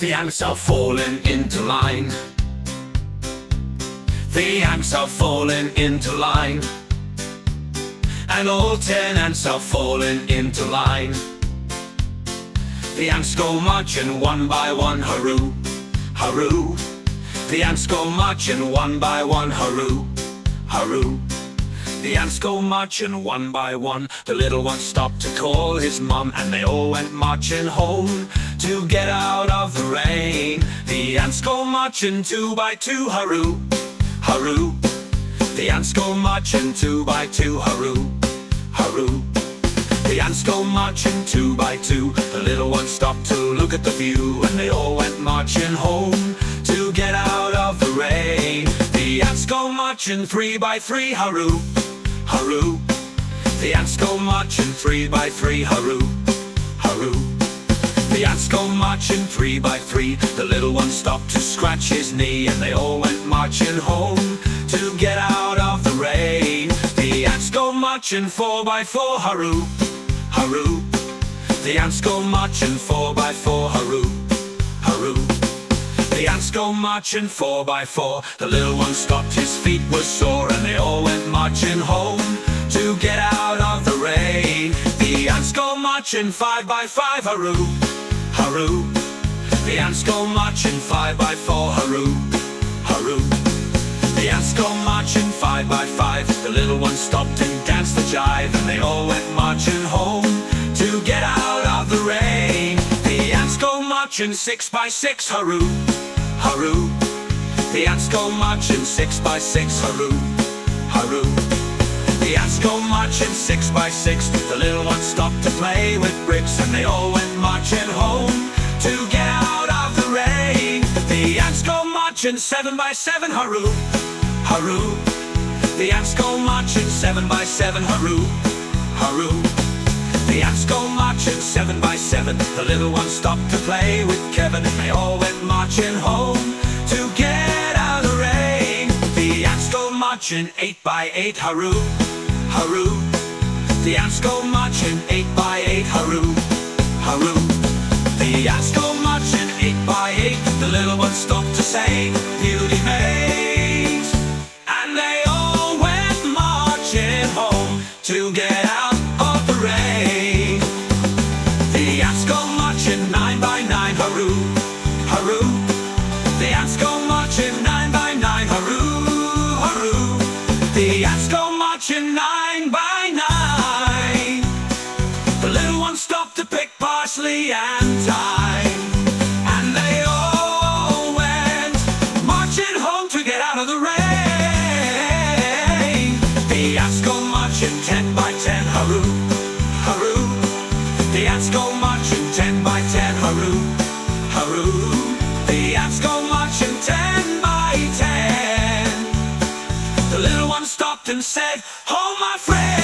The ants are falling into line. The ants are falling into line. And all 10 ants are falling into line. The ants go marching one by one, hurroo, hurroo. The ants go marching one by one, hurroo, hurroo. The ants go marching one by one. The little one stopped to call his mom, and they all went marching home to get out of the rain. The ants go marching two by two, hurroo, hurroo. The ants go marching two by two, hurroo, hurroo. The ants go marching two by two. The little one stopped to look at the view, and they all went marching home to get out of the rain. The ants go marching three by three, hurroo, hurroo. The ants go marching three by three, hurroo, hurroo. The ants go marching three by three. The little one stopped to scratch his knee, and they all went marching home to get out of the rain. The ants go marching four by four, hurroo, hurroo. The ants go marching four by four, hurroo, hurroo. The ants go marching four by four. The little one stopped, his feet were sore, and they all went marching home to get out of the rain. The ants go marching five by five, hurroo, hurroo. The ants go marching five by four, hurroo, hurroo. The ants go marching five by five. The little one stopped and danced the jive, and they all went marching home to get out of the rain. The ants go marching six by six, hurroo, hurroo. The ants go marching six by six, hurroo, hurroo. The ants go marching six by six. The little one stopped to play with bricks, and they all went marching home to get out of the rain. The ants go marching seven by seven, hurroo, hurroo. The ants go marching seven by seven, hurroo, hurroo. The ants go marching seven by seven. The little one stopped to play with Kevin, and they all went marching home to get out of the rain. The ants go marching eight by eight, hurroo, hurroo. The ants go marching eight by eight, hurroo, hurroo. The ants go marching eight by eight. The little one stopped to say, beauty mate. And they all went marching home to get out of the rain. The ants go marching nine by nine, hurroo, hurroo. The ants go marching nine by nine, hurroo, hurroo. The ants go marching nine by nine. The little one stopped to pick parsley and thyme, and they all went marching home to get out of the rain. The ants go marching 10 by 10, hurroo, hurroo. The ants go marching 10 by 10, hurroo, hurroo. The ants go marching 10 by 10. The little one stopped and said, oh my friend.